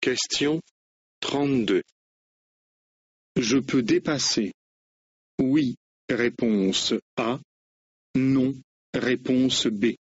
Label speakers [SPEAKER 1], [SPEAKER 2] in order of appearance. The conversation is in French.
[SPEAKER 1] Question 32. Je peux dépasser. Oui, réponse A. Non, réponse B.